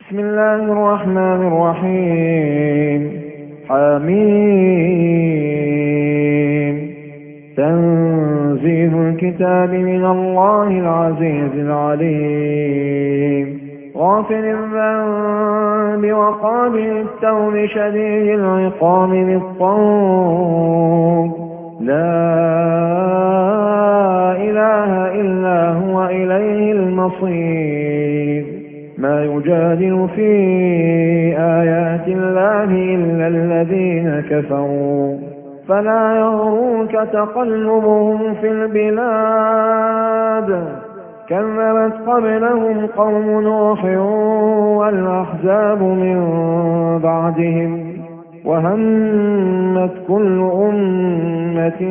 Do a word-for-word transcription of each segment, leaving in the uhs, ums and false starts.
بسم الله الرحمن الرحيم. حميم. تنزيل الكتاب من الله العزيز العليم. غافر الذنب وقابل التوب شديد العقاب بالطول. لا إله إلا هو إليه المصير. ما يجادل في آيات الله إلا الذين كفروا فلا يغرك تقلبهم في البلاد. كذبت قبلهم قوم نوح والأحزاب من بعدهم وهمت كل أمة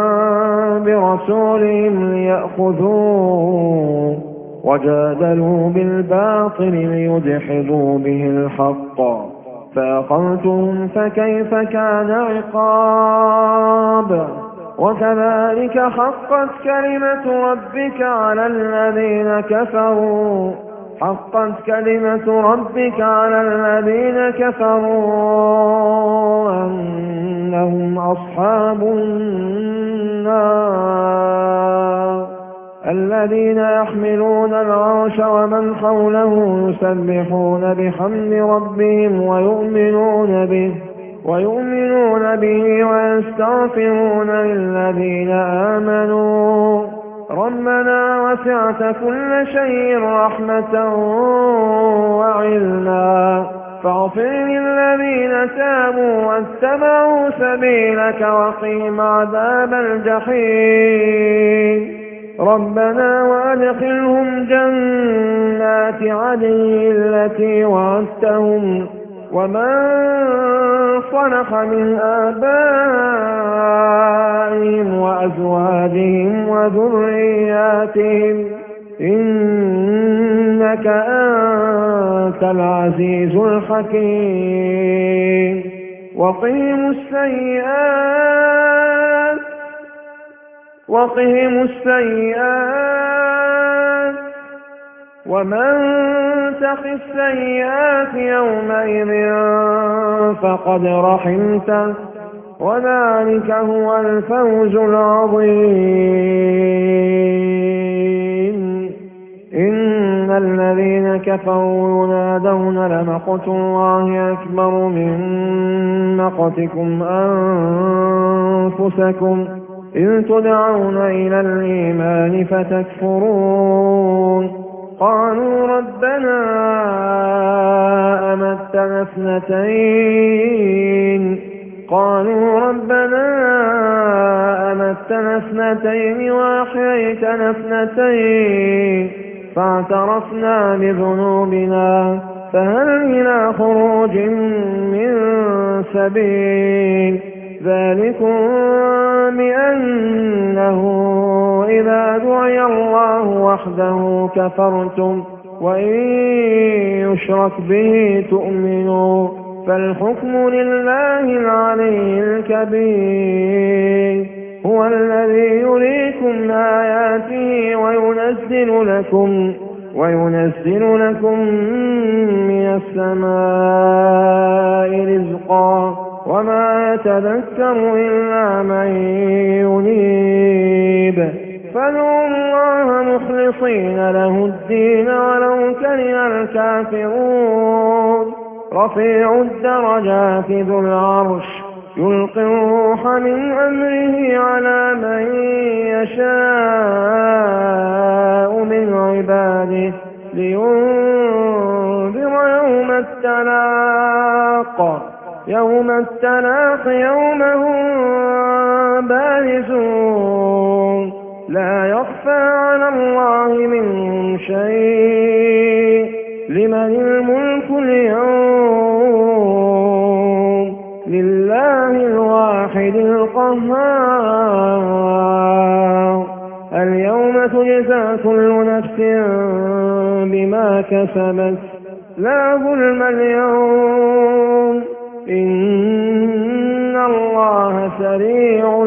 برسولهم ليأخذوه وجادلوا بالباطل ليدحضوا به الحق فأخذتهم فكيف كان عقاب. وكذلك حقت كلمة ربك على الذين كفروا حقت كلمة ربك على الذين كفروا أنهم أصحاب النار. الذين يحملون العرش ومن حوله يسبحون بحمد ربهم ويؤمنون به ويؤمنون به ويستغفرون للذين آمنوا ربنا وسعت كل شيء رحمة وعلما فاغفر للذين تابوا واتبعوا سبيلك وقهم عذاب الجحيم. ربنا وأدخلهم جنات عدن التي وعدتهم ومن صلح من آبائهم وأزواجهم وذرياتهم إنك أنت العزيز الحكيم. وقهم السيئات وقهم السيئات ومن تق السيئات يومئذ فقد رحمته وذلك هو الفوز العظيم. إن الذين كفروا ينادون لمقت الله أكبر من مقتكم أنفسكم إذ تدعون إلى الإيمان فتكفرون. قالوا ربنا أمتنا اثنتين قالوا ربنا أمتنا اثنتين وأحييتنا اثنتين فاعترفنا بذنوبنا فهل إلى خروج من سبيل. ذلكم بأنه إذا دعي الله وحده كفرتم وإن يشرك به تؤمنوا فالحكم لله العلي الكبير. هو الذي يريكم آياته وينزل لكم وينزل لكم من السماء رزقا وما يتذكر إلا من ينيب. فادعوا الله مخلصين له الدين ولو كره الكافرون. رفيع الدرجات ذو العرش يلقي الروح من أمره على من يشاء من عباده لينذر يوم التلاق يوم التلاق يوم هم بارزون لا يخفى على الله من شيء. لمن الملك اليوم لله الواحد القهار. اليوم تجزى كل نفس بما كسبت لا ظلم اليوم إن الله سريع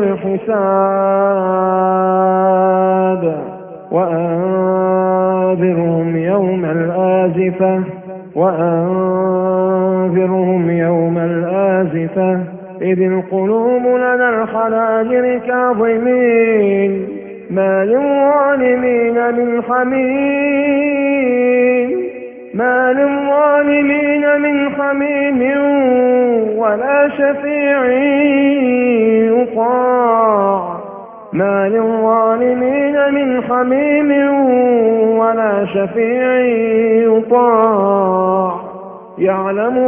الحساب. وأنذرهم يوم الآزفة وأنذرهم يوم الآزفة إذ القلوب لدى الحناجر كاظمين ما للظالمين من حميم ما للظالمين من حميم ولا شفيع يطاع ما للظالمين من حميم ولا شفيع يطاع يعلم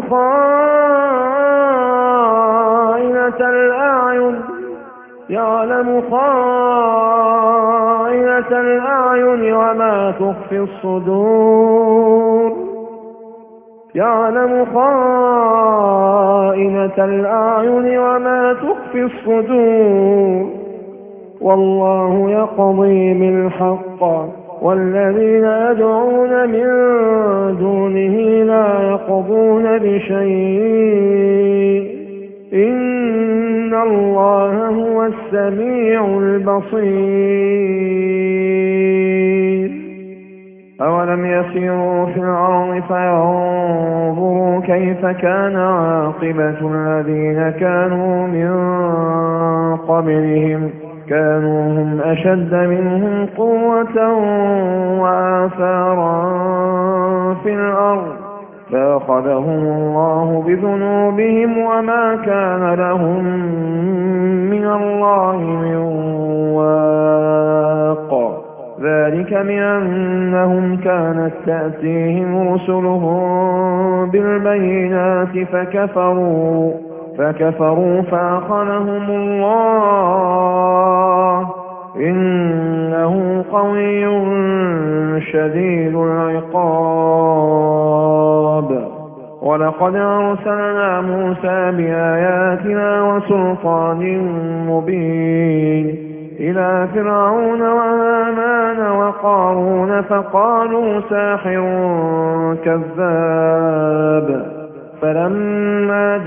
خائنة الأعين يعلم خائنة الأعين وما تخفي الصدور يعلم خائنة الأعين وما تخفي الصدور والله يقضي بالحق والذين يدعون من دونه لا يقضون بشيء إن الله هو السميع البصير أولم يسيروا في الأرض فينظروا كيف كان عاقبة الذين كانوا من قبلهم كانوا هم أشد منهم قوة وآثارا في الأرض فأخذهم الله بذنوبهم وما كان لهم من الله من واق ذلك بأنهم كانت تأتيهم رسلهم بالبينات فكفروا فكفروا فأخذهم الله إنه قوي شديد العقاب ولقد أرسلنا موسى بآياتنا وسلطان مبين إلى فرعون وهامان وقارون فقالوا ساحر كذاب فلما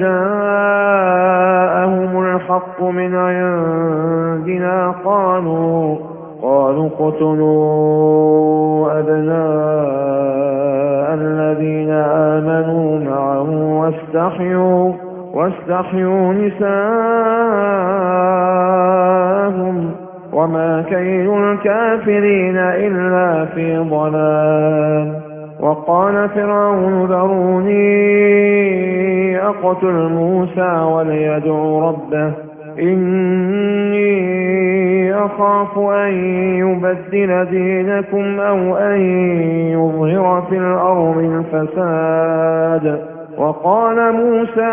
جاءهم الحق من عندنا قالوا قالوا اقتلوا أبناء الذين آمنوا معه واستحيوا واستحيوا نساءهم وما كيد الكافرين إلا في ضلال وقال فرعون ذروني أقتل موسى وليدع ربه إني أخاف أن يبدل دينكم أو أن يظهر في الأرض الفساد وقال موسى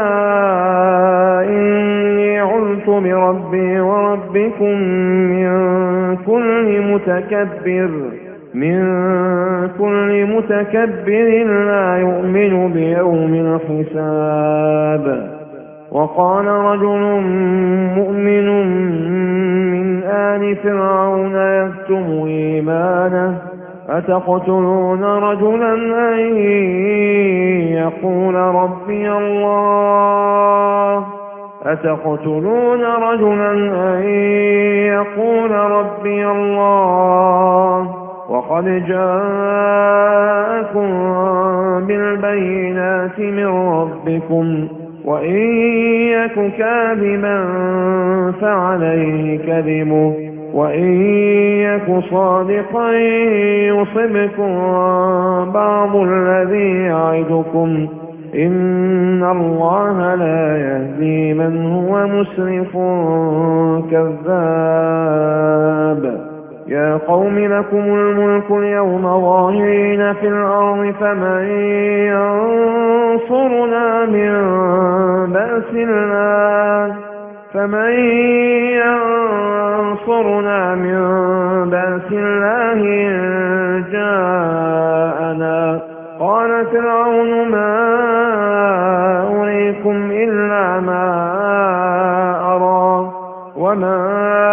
إني عذت بربي وربكم من كل متكبر من كل متكبر لا يؤمن بيوم الحساب وقال رجل مؤمن من آل فرعون يكتم إيمانه أتقتلون رجلا أن يقول ربي الله أتقتلون رجلا أن يقول ربي الله وقد جاءكم بالبينات من ربكم وإن يك كاذبا فعليه كذبه وإن يك صادقا يصبكم بعض الذي يعدكم إن الله لا يهدي من هو مسرف كذاب يا قوم لكم الملك اليوم ظاهرين في الأرض فمن ينصرنا من بأس الله فمن ينصرنا من بأس الله إن جاءنا قال فرعون ما أريكم إلا ما أرى وما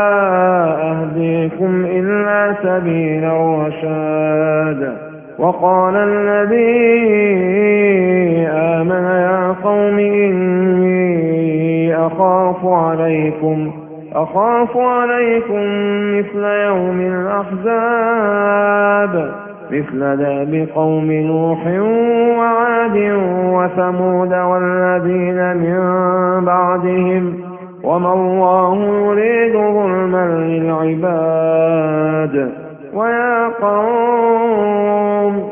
أهديكم إلا سبيل الرشاد وقال الذي آمن يا قوم إني أخاف عليكم أخاف عليكم مثل يوم الأحزاب مثل دأب قوم نوح وعاد وثمود والذين من بعدهم وما الله يريد ظلما للعباد ويا قوم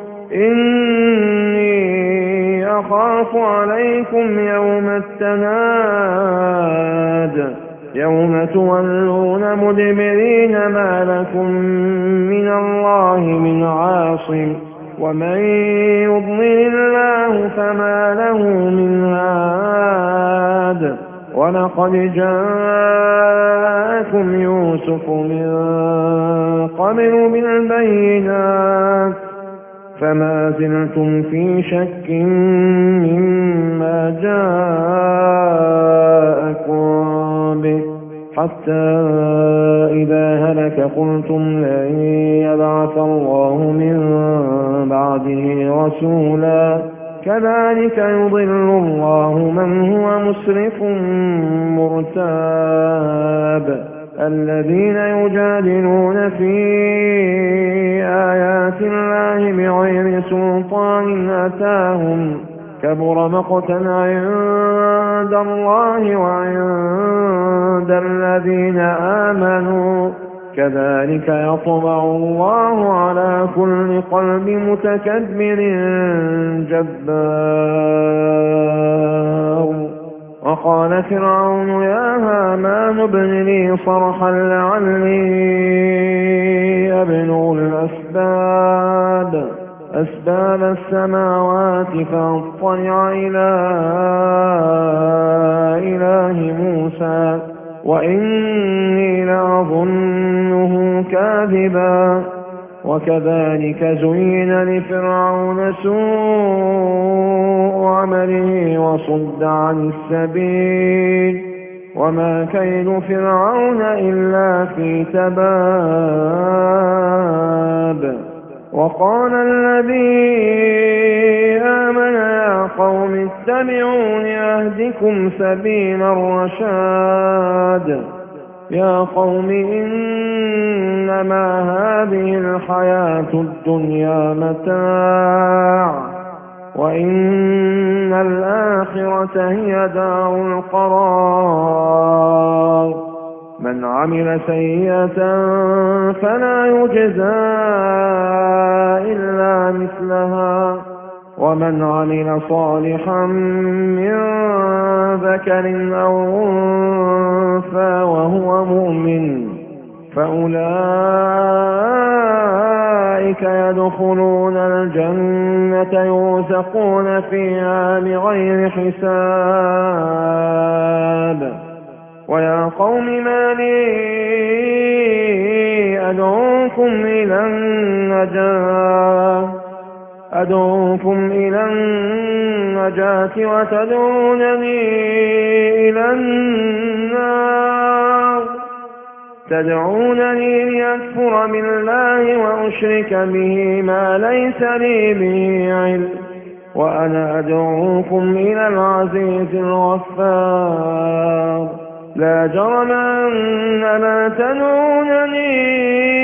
إني أخاف عليكم يوم التناد يوم تولون مدبرين ما لكم من الله من عاصم ومن يضلل الله فما له من هاد ولقد جاءكم يوسف من قبل بالبينات فما زلتم في شك مما جاءكم به حتى إذا هلك قلتم لن يبعث الله من بعده رسولا كذلك يضل الله من هو مسرف مرتاب الذين يجادلون في آيات الله بغير سلطان أتاهم كبر مقتا عند الله وعند الذين آمنوا كذلك يطبع الله على كل قلب متكبر جبار وقال فرعون يا هامان ابن لي صرحا لعلي أبلغ الأسباب أسباب السماوات فأطلع إلى إله موسى وإني لأظنه كاذبا وكذلك زين لفرعون سوء عمله وصد عن السبيل وما كيد فرعون إلا في تباب وقال الذي آمن يا قوم اتبعون أهدكم سبيل الرشاد يا قوم إنما هذه الحياة الدنيا متاع وإن الآخرة هي دار القرار من عمل سيئة فلا يجزى إلا مثلها ومن عمل صالحا من ذكر أو أنثى وهو مؤمن فأولئك يدخلون الجنة يرزقون فيها بغير حساب ويا قوم ما لي أدعوكم إلى النجاة أدعوكم إلى النجاة وتدعونني إلى النار تدعونني لأكفر بالله وأشرك به ما ليس لي به علم وأنا أدعوكم إلى العزيز الغفار لا جرم أن ما تدعونني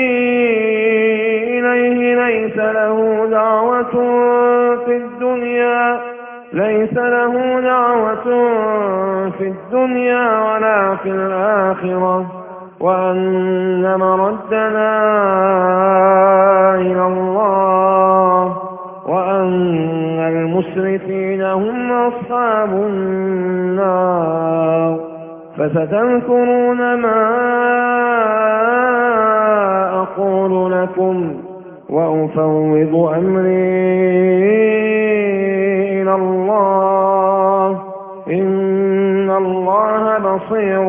إليه ليس له دعوة في الدنيا ليس له دعوة في الدنيا ولا في الآخرة وأن مردنا إلى الله وأن المسرفين هم أصحاب النار فستذكرون ما أقول لكم وأفوض أمري إلى الله إن الله بصير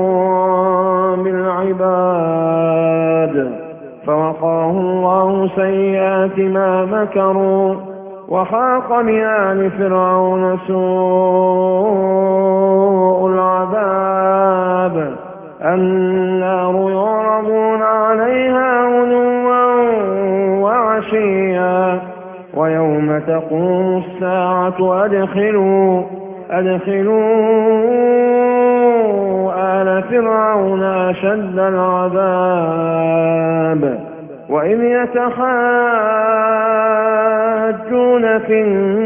بالعباد فوقاه الله سيئات ما مكروا وحاق بآل فرعون سوء العذاب النار يعرضون عليها غدوا وعشيا ويوم تقوم الساعة أدخلوا أدخلوا آل فرعون أشد العذاب وإذ يتحاجون في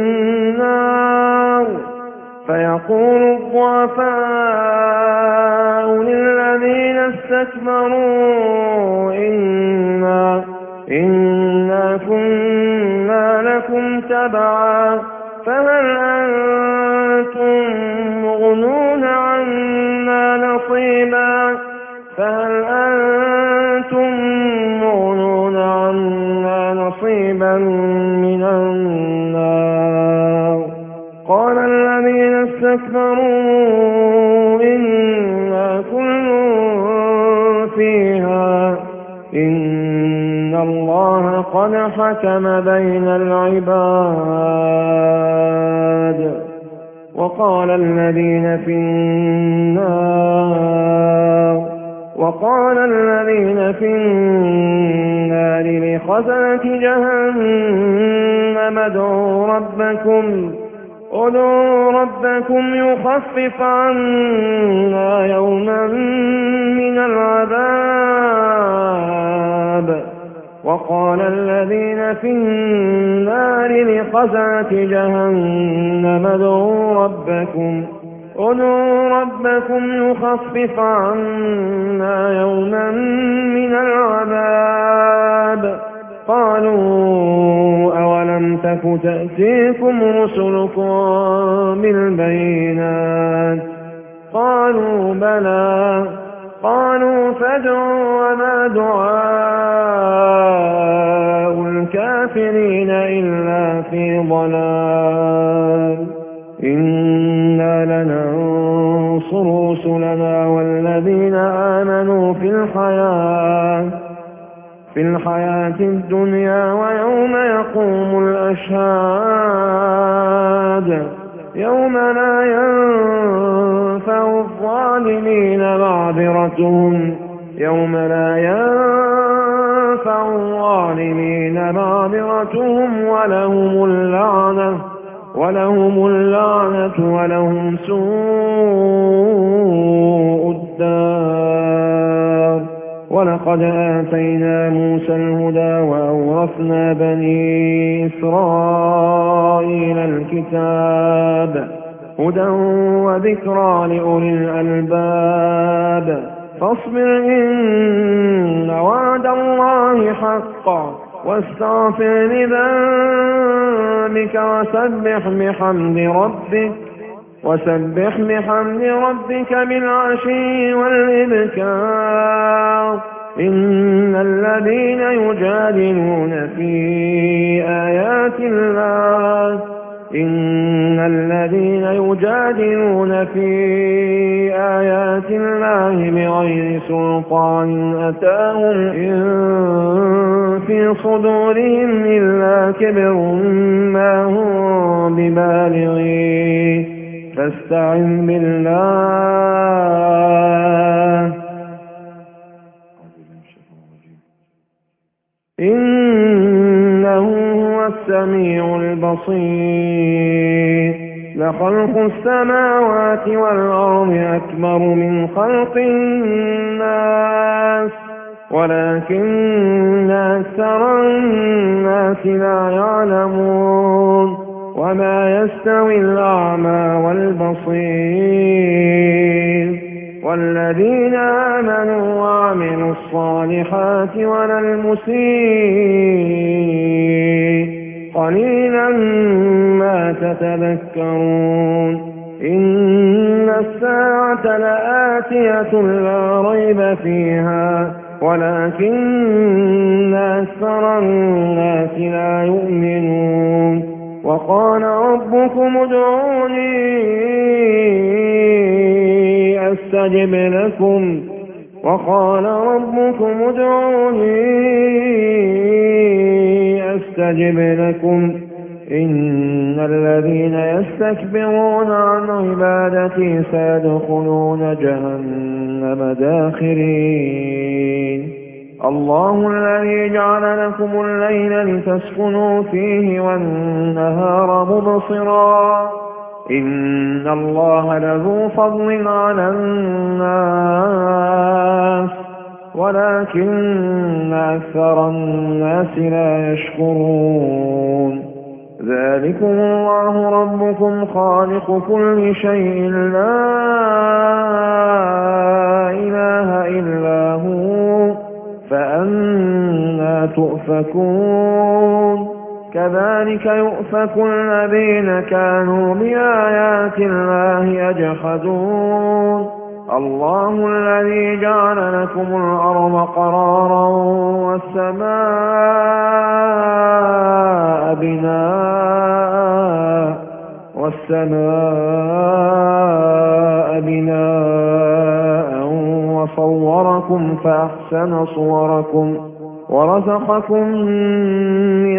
النار فيقول الضعفاء للذين استكبروا إنا, إنا كنا لكم تبعا فهل أنتم مغنون عنا نصيبا فهل أنتم مغنون عنا نصيبا من النار قال الذين استكبروا إنا كل فيها إن الله قد حكم بين العباد وقال الذين في النار وقال الذين في النار لخزنة جهنم ادعوا ربكم ادعوا ربكم يخفف عنا يوما من العذاب وقال الذين في النار لخزنة جهنم ادعوا ربكم ادعوا ربكم يخفف عنا يوما من العذاب قالوا أولم تك تأتيكم رسلكم بالبينات قالوا بلى قالوا فادعوا وما دعاء الكافرين إلا في ضلال إنا لننصر رسلنا والذين آمنوا في الحياة في الحياة الدنيا ويوم يقوم الأشهاد يوم لا ينفع الظالمين معذرتهم يوم لا ينفع الظالمين معذرتهم ولهم اللعنة ولهم اللعنة ولهم سوء الدار ولقد آتينا موسى الهدى وأورثنا بني إسرائيل الكتاب هدى وذكرى لأولي الألباب فاصبر إن وعد الله حق واستغفر لذنبك وسبح بحمد ربك وسبح بحمد ربك بالعشي والإبكار إن الذين يجادلون في آيات الله إن الذين يجادلون في آيات الله بغير سلطان أتاهم إن في صدورهم إلا كبر ما هم ببالغيه فاستعن بالله إنه هو السميع البصير لخلق السماوات والأرض أكبر من خلق الناس ولكن أكثر الناس لا يعلمون وما يستوي الأعمى والبصير والذين آمنوا وعملوا الصالحات ولا المسيء قليلا ما تتذكرون إن الساعة لآتية لا ريب فيها ولكن أكثر الناس لا يؤمنون وقال ربكم ادعوني أستجب لكم وقال ربكم ادعوني أستجب لكم إن الذين يستكبرون عن عبادتي سيدخلون جهنم داخرين الله الذي جعل لكم الليل لتسكنوا فيه والنهار مبصرا إن الله لذو فضل على الناس ولكن أكثر الناس لا يشكرون. ذلكم الله ربكم خالق كل شيء لا إله إلا هو فأنى تؤفكون. كذلك يؤفك الذين كانوا بآيات الله يجحدون. الله الذي جعل لكم الأرض قرارا والسماء بناء والسماء بناء وصوركم فأحسن صوركم ورزقكم من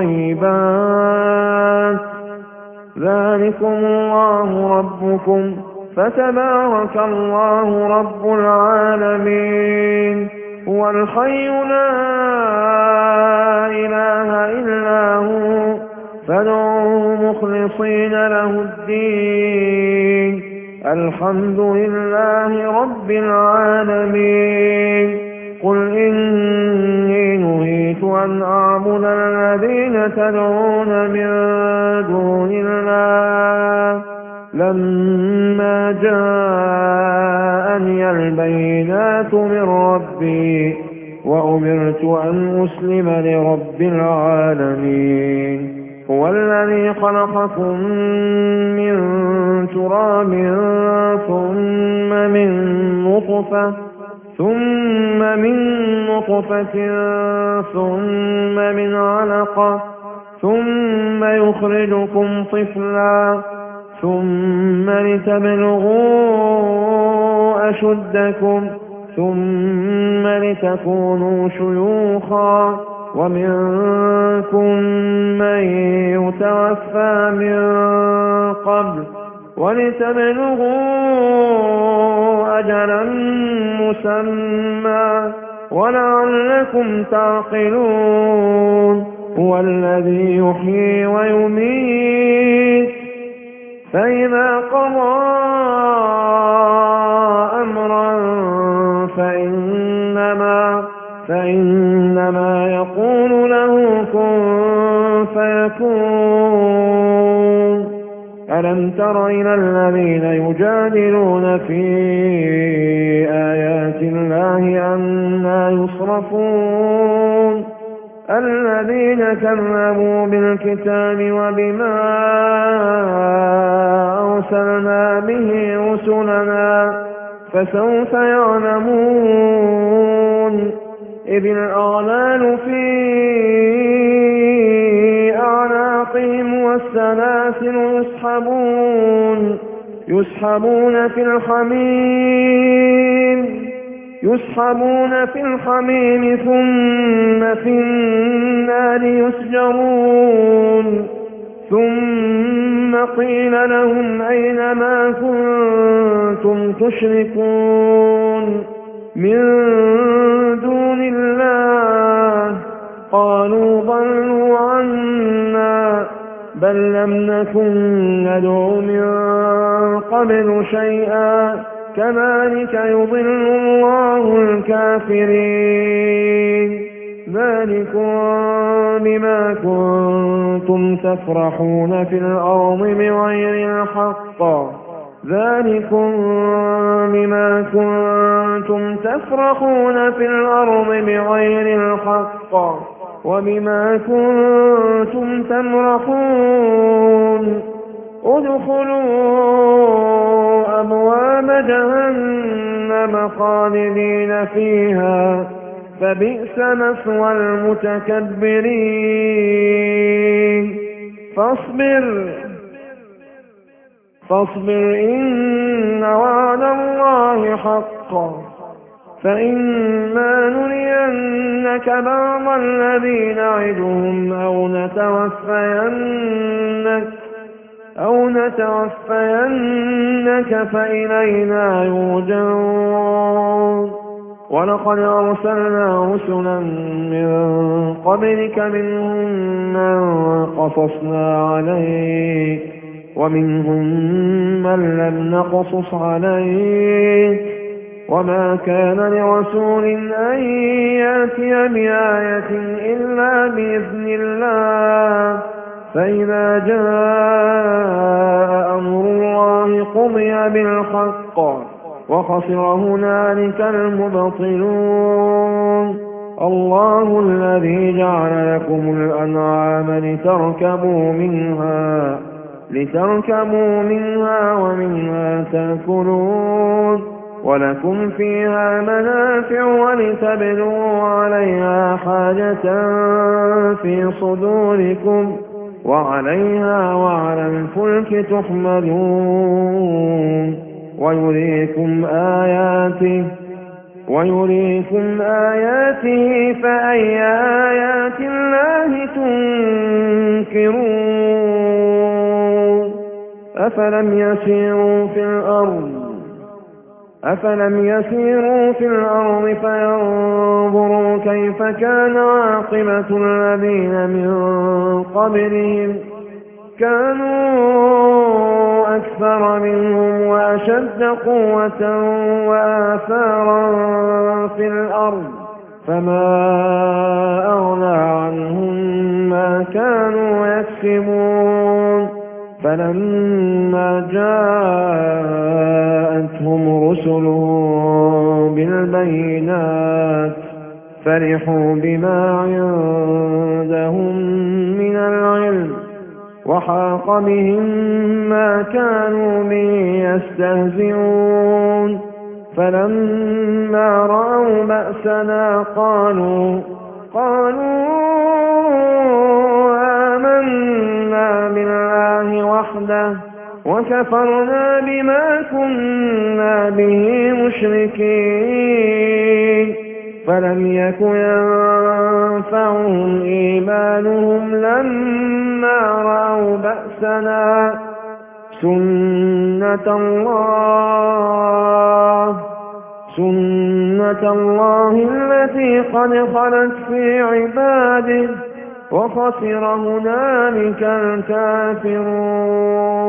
الطيبات. ذلكم الله ربكم فتبارك الله رب العالمين. هو الحي لا إله إلا هو فادعوه مخلصين له الدين. الحمد لله رب العالمين. قل إني نهيت أن أعبد الذين تدعون من دون الله لما جاءني البينات من ربي وأمرت أن أسلم لرب العالمين. هو الذي خلقكم من تراب ثم من نطفة ثم من نطفة ثم من علقة ثم يخرجكم طفلا ثم لتبلغوا أشدكم ثم لتكونوا شيوخا ومنكم من يتوفى من قبل ولتبلغوا أجلا مسمى ولعلكم تعقلون. هو الذي يحيي ويميت فإذا قضى أمرا فإنما, فإنما يقول له كن فيكون. ألم تر إلى الذين يجادلون في آيات الله أنى يصرفون الذين كذبوا بالكتاب وبما أرسلنا به رسلنا فسوف يعلمون. إذ الأغلال في أعناقهم والسلاسل يسحبون يسحبون في الحميم يسحبون في الحميم ثم في النار يسجرون. ثم قيل لهم أين ما كنتم تشركون من دون الله قالوا ضلوا عنا بل لم نكن ندعو من قبل شيئا كذلك يضل الله الكافرين. ذلكم بما كنتم تفرحون في الأرض بغير الحق ذلكم بما كنتم تفرحون في الأرض بغير الحق وبما كنتم تمرحون. ادخلوا أبواب جهنم خالدين فيها فبئس مثوى المتكبرين. فاصبر فاصبر إن وعد الله حق فإما نرينك بعض الذي نعدهم أو نتوفينك أو نتوفينك فإلينا يرجعون. ولقد أرسلنا رسلا من قبلك منهم من قصصنا عليك ومنهم من لم نقصص عليك وما كان لرسول أن يأتي بآية إلا بإذن الله فإذا جاء أمر الله قضي بالحق وخسر هنالك المبطلون الله الذي جعل لكم الأنعام لتركبوا منها لتركبوا منها ومنها تأكلون ولكم فيها منافع ولتبلغوا عليها حاجة في صدوركم وعليها وعلى الفلك تحملون ويريكم آياته ويريكم آياته فأي آيات الله تنكرون أفلم يسيروا في الأرض أفلم يسيروا في الأرض فينظروا كيف كان عاقبة الذين من قبلهم كانوا أكثر منهم وأشد قوة وآثارا في الأرض فما أغنى عنهم ما كانوا يكسبون فلما جاءتهم رسلهم بالبينات فرحوا بما عندهم من العلم وحاق بهم ما كانوا به يستهزئون فلما رأوا بأسنا قالوا قالوا آمنا بالله وحده وكفرنا بما كنا به مشركين فلم يك ينفعهم إيمانهم لما رأوا بأسنا سنة الله سنة الله التي قد خلت في عباده وخسر هنالك الكافرون